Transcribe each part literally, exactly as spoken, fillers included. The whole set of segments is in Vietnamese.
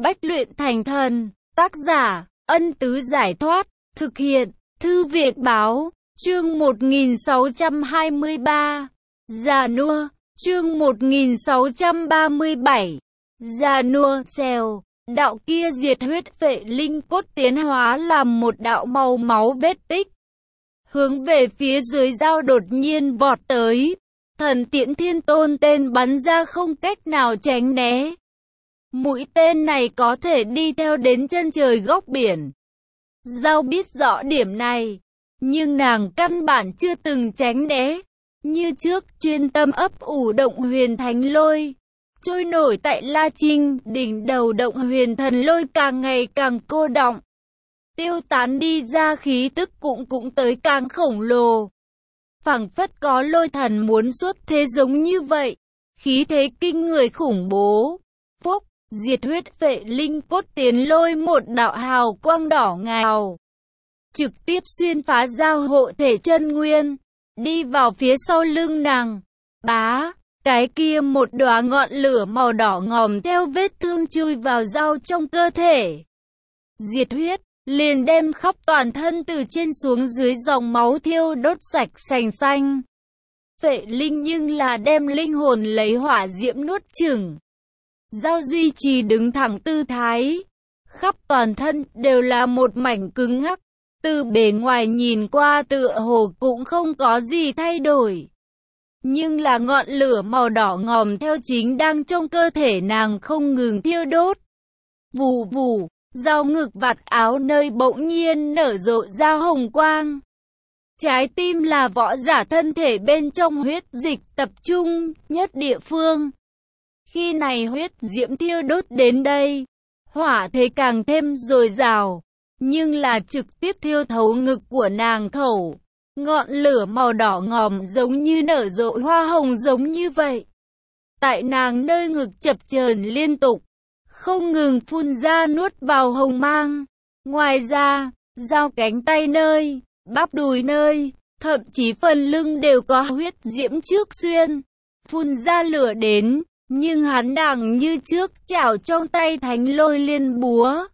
Bách luyện thành thần. Tác giả, Ân Tứ Giải Thoát. Thực hiện, Thư viện Báo. Chương một nghìn sáu trăm hai mươi ba. Già nua. Chương một nghìn sáu trăm ba mươi bảy. Già nua, xèo. Đạo kia diệt huyết vệ linh cốt tiến hóa làm một đạo màu máu vết tích. Hướng về phía dưới dao đột nhiên vọt tới. Thần tiễn thiên tôn tên bắn ra không cách nào tránh né. Mũi tên này có thể đi theo đến chân trời góc biển. Dao biết rõ điểm này, nhưng nàng căn bản chưa từng tránh né. Như trước chuyên tâm ấp ủ động huyền thánh lôi. Trôi nổi tại La Trinh, đỉnh đầu động huyền thần lôi càng ngày càng cô đọng. Tiêu tán đi ra khí tức cũng cũng tới càng khổng lồ. Phảng phất có lôi thần muốn xuất thế giống như vậy. Khí thế kinh người khủng bố. Phúc, diệt huyết vệ linh cốt tiến lôi một đạo hào quang đỏ ngào. Trực tiếp xuyên phá giao hộ thể chân nguyên. Đi vào phía sau lưng nàng. Bá, cái kia một đóa ngọn lửa màu đỏ ngòm theo vết thương chui vào dao trong cơ thể. Diệt huyết, liền đem khắp toàn thân từ trên xuống dưới dòng máu thiêu đốt sạch sành xanh. Vệ linh nhưng là đem linh hồn lấy hỏa diễm nuốt chửng. Dao duy trì đứng thẳng tư thái. Khắp toàn thân đều là một mảnh cứng ngắc. Từ bề ngoài nhìn qua tựa hồ cũng không có gì thay đổi. Nhưng là ngọn lửa màu đỏ ngòm theo chính đang trong cơ thể nàng không ngừng thiêu đốt. Vù vù, dao ngực vạt áo nơi bỗng nhiên nở rộ ra hồng quang. Trái tim là võ giả thân thể bên trong huyết dịch tập trung nhất địa phương. Khi này huyết diễm thiêu đốt đến đây, hỏa thế càng thêm dồi dào, nhưng là trực tiếp thiêu thấu ngực của nàng khẩu. Ngọn lửa màu đỏ ngòm giống như nở rộ hoa hồng giống như vậy. Tại nàng nơi ngực chập chờn liên tục, không ngừng phun ra nuốt vào hồng mang. Ngoài ra, dao cánh tay nơi, bắp đùi nơi, thậm chí phần lưng đều có huyết diễm trước xuyên. Phun ra lửa đến, nhưng hắn đang như trước chảo trong tay thánh lôi liên búa.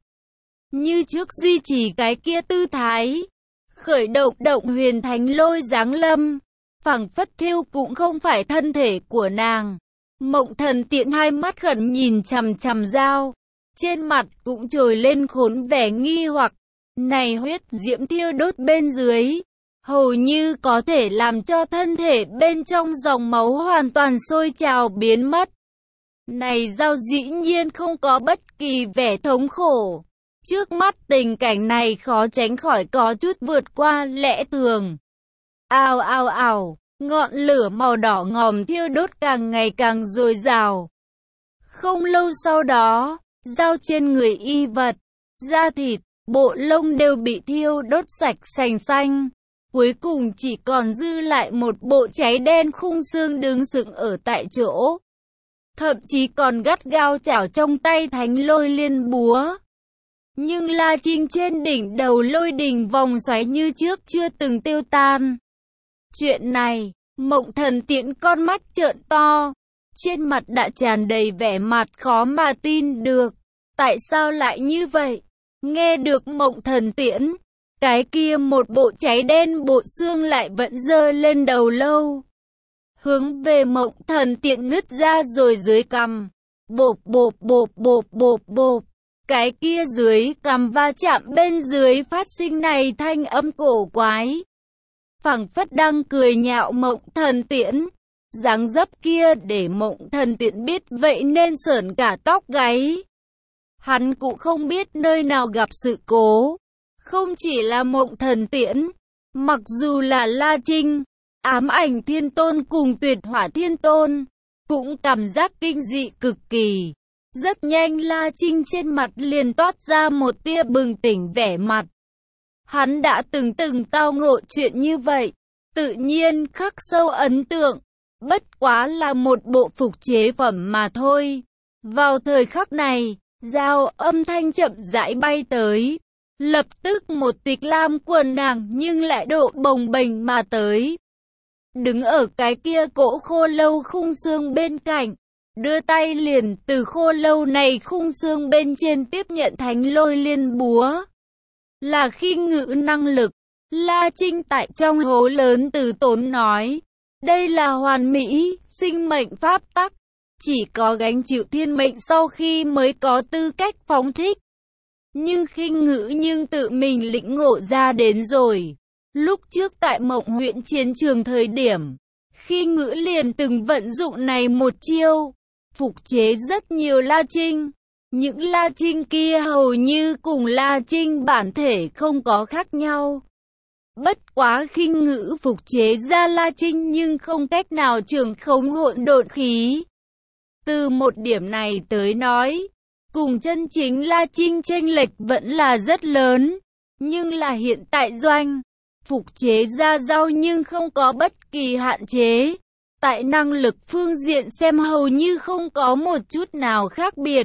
Như trước duy trì cái kia tư thái. Khởi động động huyền thánh lôi giáng lâm. Phảng phất thiêu cũng không phải thân thể của nàng. Mộng thần tiện hai mắt khẩn nhìn chằm chằm dao. Trên mặt cũng trồi lên khốn vẻ nghi hoặc. Này huyết diễm thiêu đốt bên dưới, hầu như có thể làm cho thân thể bên trong dòng máu hoàn toàn sôi trào biến mất. Này dao dĩ nhiên không có bất kỳ vẻ thống khổ. Trước mắt tình cảnh này khó tránh khỏi có chút vượt qua lẽ thường. Ào ào ào, ngọn lửa màu đỏ ngòm thiêu đốt càng ngày càng dồi dào. Không lâu sau đó, dao trên người y vật, da thịt, bộ lông đều bị thiêu đốt sạch sành xanh. Cuối cùng chỉ còn dư lại một bộ cháy đen khung xương đứng sững ở tại chỗ. Thậm chí còn gắt gao chảo trong tay thánh lôi liên búa. Nhưng La Trinh trên đỉnh đầu lôi đình vòng xoáy như trước chưa từng tiêu tan. Chuyện này, mộng thần tiễn con mắt trợn to. Trên mặt đã tràn đầy vẻ mặt khó mà tin được. Tại sao lại như vậy? Nghe được mộng thần tiễn, cái kia một bộ cháy đen bộ xương lại vẫn dơ lên đầu lâu. Hướng về mộng thần tiễn nứt ra rồi dưới cằm. Bộp bộp bộp bộp bộp bộp. Cái kia dưới cằm va chạm bên dưới phát sinh này thanh âm cổ quái. Phảng phất đang cười nhạo mộng thần tiễn. Dáng dấp kia để mộng thần tiễn biết vậy nên sởn cả tóc gáy. Hắn cũng không biết nơi nào gặp sự cố. Không chỉ là mộng thần tiễn, mặc dù là La Trinh, ám ảnh thiên tôn cùng tuyệt hỏa thiên tôn, cũng cảm giác kinh dị cực kỳ. Rất nhanh La Trinh trên mặt liền toát ra một tia bừng tỉnh vẻ mặt. Hắn đã từng từng tao ngộ chuyện như vậy, tự nhiên khắc sâu ấn tượng, bất quá là một bộ phục chế phẩm mà thôi. Vào thời khắc này, dao âm thanh chậm rãi bay tới, lập tức một tịch lam quần nàng nhưng lại độ bồng bềnh mà tới. Đứng ở cái kia cỗ khô lâu khung xương bên cạnh, đưa tay liền từ khô lâu này khung xương bên trên tiếp nhận thánh lôi liên búa. Là khi ngự năng lực, La Trinh tại trong hố lớn từ tốn nói, đây là hoàn mỹ, sinh mệnh pháp tắc, chỉ có gánh chịu thiên mệnh sau khi mới có tư cách phóng thích. Nhưng khi ngự nhưng tự mình lĩnh ngộ ra đến rồi. Lúc trước tại Mộng huyện chiến trường thời điểm, khi ngữ liền từng vận dụng này một chiêu, phục chế rất nhiều La Trinh. Những La Trinh kia hầu như cùng La Trinh bản thể không có khác nhau. Bất quá khi ngữ phục chế ra La Trinh nhưng không cách nào trường khống hỗn độn khí. Từ một điểm này tới nói, cùng chân chính La Trinh chênh lệch vẫn là rất lớn. Nhưng là hiện tại doanh, phục chế ra dao nhưng không có bất kỳ hạn chế. Tại năng lực phương diện xem hầu như không có một chút nào khác biệt.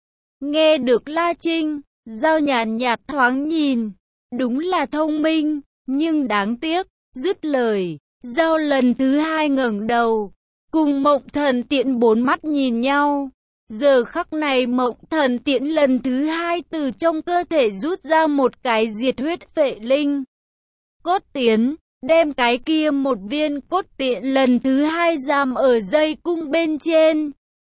Nghe được La Trinh, dao nhàn nhạt thoáng nhìn, đúng là thông minh, nhưng đáng tiếc, dứt lời, dao lần thứ hai ngẩng đầu, cùng Mộng Thần Tiễn bốn mắt nhìn nhau. Giờ khắc này Mộng Thần Tiễn lần thứ hai từ trong cơ thể rút ra một cái diệt huyết phệ linh cốt tiến, đem cái kia một viên cốt tiễn lần thứ hai giam ở dây cung bên trên.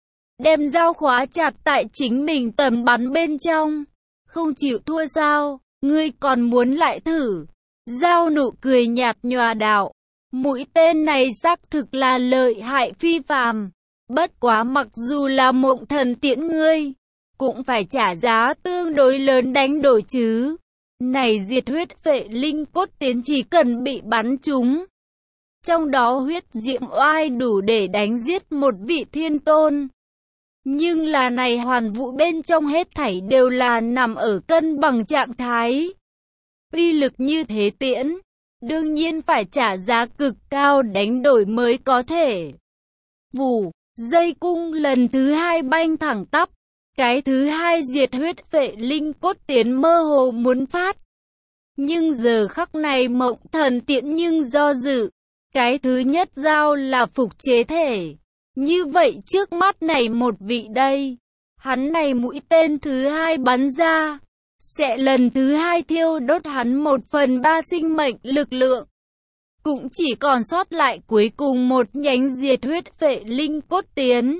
Đem dao khóa chặt tại chính mình tầm bắn bên trong. Không chịu thua sao, ngươi còn muốn lại thử. Dao nụ cười nhạt nhòa đạo. Mũi tên này xác thực là lợi hại phi phàm. Bất quá mặc dù là Mộng Thần Tiễn ngươi, cũng phải trả giá tương đối lớn đánh đổi chứ. Này diệt huyết phệ linh cốt tiến chỉ cần bị bắn trúng, trong đó huyết diệm oai đủ để đánh giết một vị thiên tôn. Nhưng là này hoàn vũ bên trong hết thảy đều là nằm ở cân bằng trạng thái. Uy lực như thế tiễn, đương nhiên phải trả giá cực cao đánh đổi mới có thể. Vù, dây cung lần thứ hai banh thẳng tắp. Cái thứ hai diệt huyết phệ linh cốt tiến mơ hồ muốn phát. Nhưng giờ khắc này Mộng Thần Tiễn nhưng do dự. Cái thứ nhất dao là phục chế thể. Như vậy trước mắt này một vị đây. Hắn này mũi tên thứ hai bắn ra, sẽ lần thứ hai thiêu đốt hắn một phần ba sinh mệnh lực lượng. Cũng chỉ còn sót lại cuối cùng một nhánh diệt huyết phệ linh cốt tiến.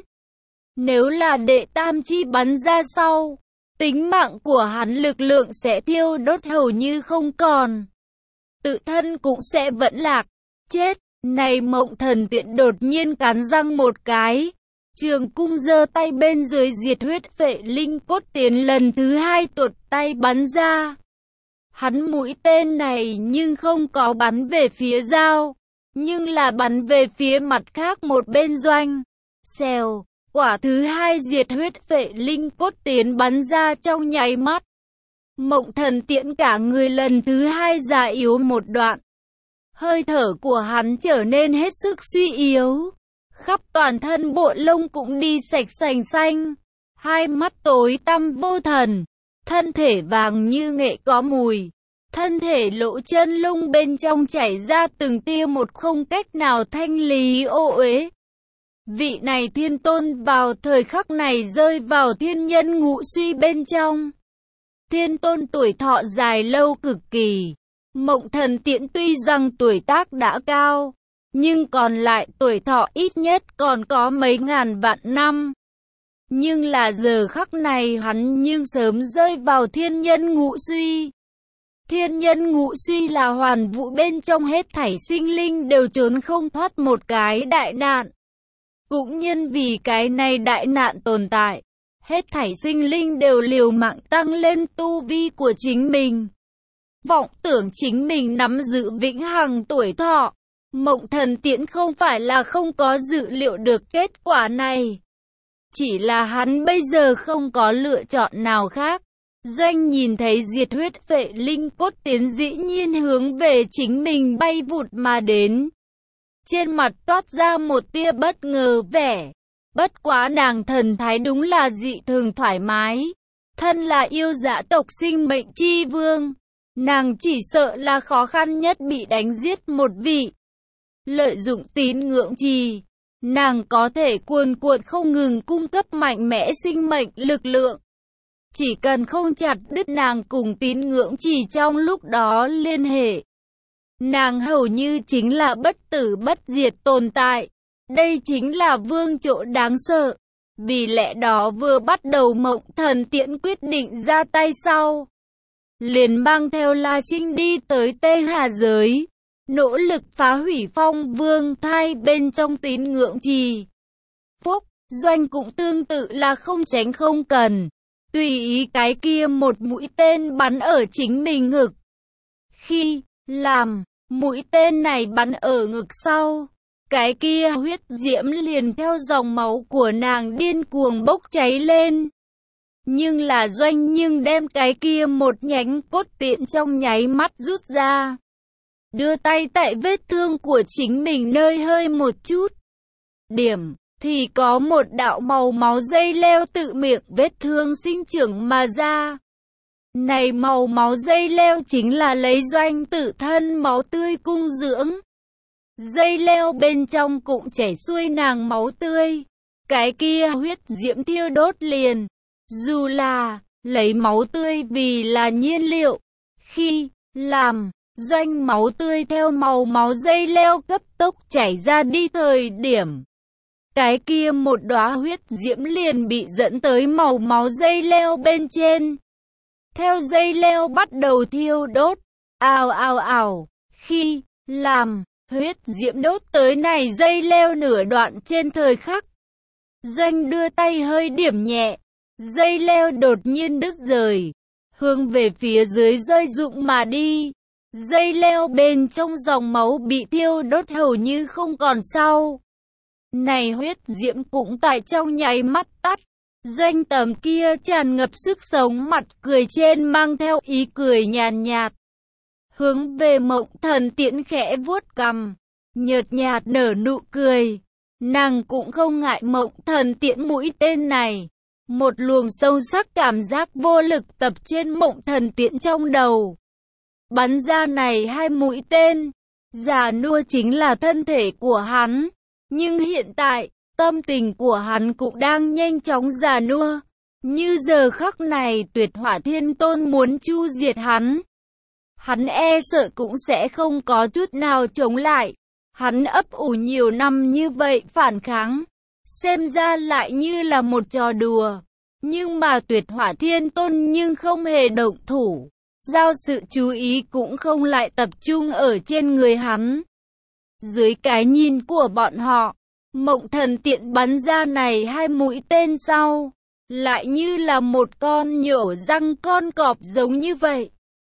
Nếu là đệ tam chi bắn ra sau, tính mạng của hắn lực lượng sẽ thiêu đốt hầu như không còn. Tự thân cũng sẽ vẫn lạc, chết. Này Mộng Thần Tiễn đột nhiên cắn răng một cái. Trường cung giơ tay bên dưới diệt huyết phệ linh cốt tiến lần thứ hai tuột tay bắn ra. Hắn mũi tên này nhưng không có bắn về phía dao, nhưng là bắn về phía mặt khác một bên doanh. Xèo. Quả thứ hai diệt huyết phệ linh cốt tiến bắn ra trong nháy mắt. Mộng Thần Tiễn cả người lần thứ hai già yếu một đoạn. Hơi thở của hắn trở nên hết sức suy yếu. Khắp toàn thân bộ lông cũng đi sạch sành xanh. Hai mắt tối tăm vô thần. Thân thể vàng như nghệ có mùi. Thân thể lỗ chân lông bên trong chảy ra từng tia một không cách nào thanh lý ô uế. Vị này thiên tôn vào thời khắc này rơi vào thiên nhân ngũ suy bên trong. Thiên tôn tuổi thọ dài lâu cực kỳ. Mộng Thần Tiễn tuy rằng tuổi tác đã cao, nhưng còn lại tuổi thọ ít nhất còn có mấy ngàn vạn năm. Nhưng là giờ khắc này hắn nhưng sớm rơi vào thiên nhân ngũ suy. Thiên nhân ngũ suy là hoàn vũ bên trong hết thảy sinh linh đều trốn không thoát một cái đại nạn. Cũng nhân vì cái này đại nạn tồn tại, hết thảy sinh linh đều liều mạng tăng lên tu vi của chính mình. Vọng tưởng chính mình nắm giữ vĩnh hằng tuổi thọ. Mộng Thần Tiễn không phải là không có dự liệu được kết quả này. Chỉ là hắn bây giờ không có lựa chọn nào khác. Doanh nhìn thấy diệt huyết phệ linh cốt tiến dĩ nhiên hướng về chính mình bay vụt mà đến. Trên mặt toát ra một tia bất ngờ vẻ. Bất quá nàng thần thái đúng là dị thường thoải mái. Thân là yêu dã tộc sinh mệnh chi vương. Nàng chỉ sợ là khó khăn nhất bị đánh giết một vị. Lợi dụng tín ngưỡng trì. nàng có thể cuồn cuộn không ngừng cung cấp mạnh mẽ sinh mệnh lực lượng. Chỉ cần không chặt đứt nàng cùng tín ngưỡng chỉ trong lúc đó liên hệ. Nàng hầu như chính là bất tử bất diệt tồn tại. Đây chính là vương chỗ đáng sợ. Vì lẽ đó vừa bắt đầu Mộng Thần Tiễn quyết định ra tay sau. Liền mang theo La Trinh đi tới Tê Hà giới. Nỗ lực phá hủy Phong Vương thai bên trong tín ngưỡng trì. Phúc, Doanh cũng tương tự là không tránh không cần. Tùy ý cái kia một mũi tên bắn ở chính mình ngực. Khi làm mũi tên này bắn ở ngực sau, cái kia huyết diễm liền theo dòng máu của nàng điên cuồng bốc cháy lên. Nhưng là Doanh nhưng đem cái kia một nhánh cốt tiễn trong nháy mắt rút ra. Đưa tay tại vết thương của chính mình nơi hơi một chút. Điểm, thì có một đạo màu máu dây leo tự miệng vết thương sinh trưởng mà ra. Này màu máu dây leo chính là lấy Doanh tự thân máu tươi cung dưỡng. Dây leo bên trong cũng chảy xuôi nàng máu tươi. Cái kia huyết diễm thiêu đốt liền. Dù là lấy máu tươi vì là nhiên liệu. Khi làm Doanh máu tươi theo màu máu dây leo cấp tốc chảy ra đi thời điểm. Cái kia một đóa huyết diễm liền bị dẫn tới màu máu dây leo bên trên. Theo dây leo bắt đầu thiêu đốt. Ào ào ào. Khi làm huyết diễm đốt tới này dây leo nửa đoạn trên thời khắc. Doanh đưa tay hơi điểm nhẹ. Dây leo đột nhiên đứt rời. Hướng về phía dưới rơi rụng mà đi. Dây leo bên trong dòng máu bị thiêu đốt hầu như không còn sau. Này huyết diễm cũng tại trong nháy mắt tắt. Doanh tầm kia tràn ngập sức sống mặt cười trên mang theo ý cười nhàn nhạt. Hướng về Mộng Thần Tiễn khẽ vuốt cằm. Nhợt nhạt nở nụ cười. Nàng cũng không ngại Mộng Thần Tiễn mũi tên này. Một luồng sâu sắc cảm giác vô lực tập trên Mộng Thần Tiễn trong đầu. Bắn ra này hai mũi tên. Già nua chính là thân thể của hắn. Nhưng hiện tại, tâm tình của hắn cũng đang nhanh chóng già nua. Như giờ khắc này Tuyệt Hỏa Thiên Tôn muốn chu diệt hắn. Hắn e sợ cũng sẽ không có chút nào chống lại. Hắn ấp ủ nhiều năm như vậy phản kháng. Xem ra lại như là một trò đùa. Nhưng mà Tuyệt Hỏa Thiên Tôn nhưng không hề động thủ. Giao sự chú ý cũng không lại tập trung ở trên người hắn. Dưới cái nhìn của bọn họ, Mộng Thần Tiễn bắn ra này hai mũi tên sau, lại như là một con nhổ răng con cọp giống như vậy.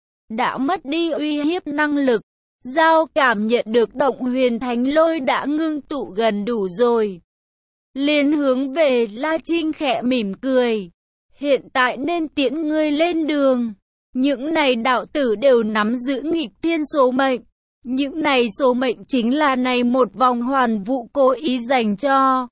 Đã mất đi uy hiếp năng lực, Giao cảm nhận được động huyền thánh lôi đã ngưng tụ gần đủ rồi. Liền hướng về La Trinh khẽ mỉm cười. Hiện tại nên tiễn ngươi lên đường. Những này đạo tử đều nắm giữ nghịch thiên số mệnh. Những này số mệnh chính là này một vòng hoàn vũ cố ý dành cho.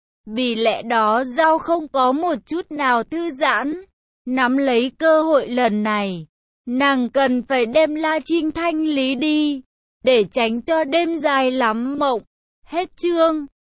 Vì lẽ đó Giao không có một chút nào thư giãn. Nắm lấy cơ hội lần này, nàng cần phải đem La Trinh thanh lý đi, để tránh cho đêm dài lắm mộng. Hết chương.